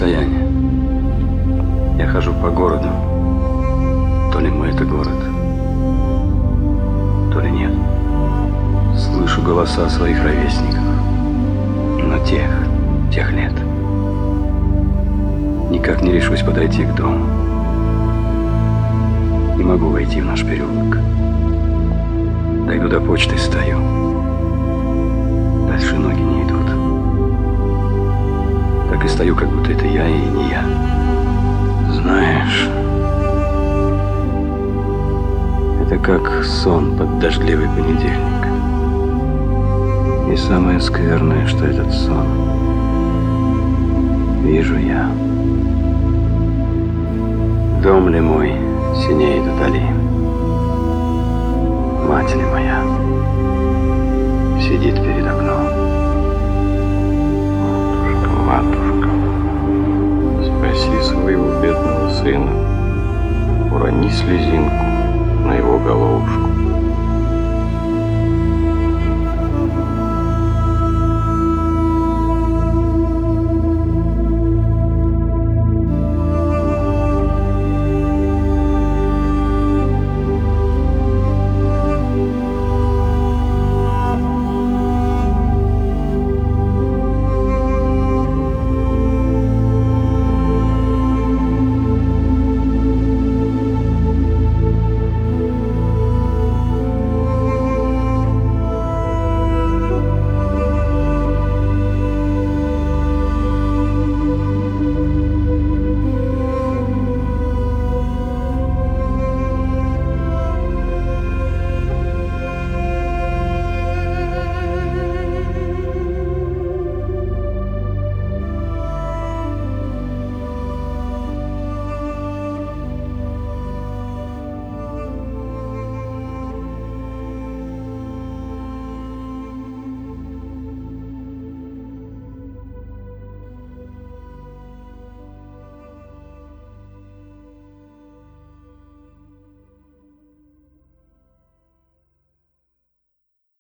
состояние. Я хожу по городу. То ли мой это город, то ли нет. Слышу голоса своих ровесников, но тех лет. Никак не решусь подойти к дому. Не могу войти в наш переулок. Дойду до почты, стою. Дальше ноги не идут. Так и стою, как будто это я и не я. Знаешь, это как сон под дождливый понедельник. И самое скверное, что этот сон вижу я. Дом ли мой синеет вдали? Мать ли моя сидит перед окном? Матушка, спаси своего бедного сына, урони слезинку на его головушку.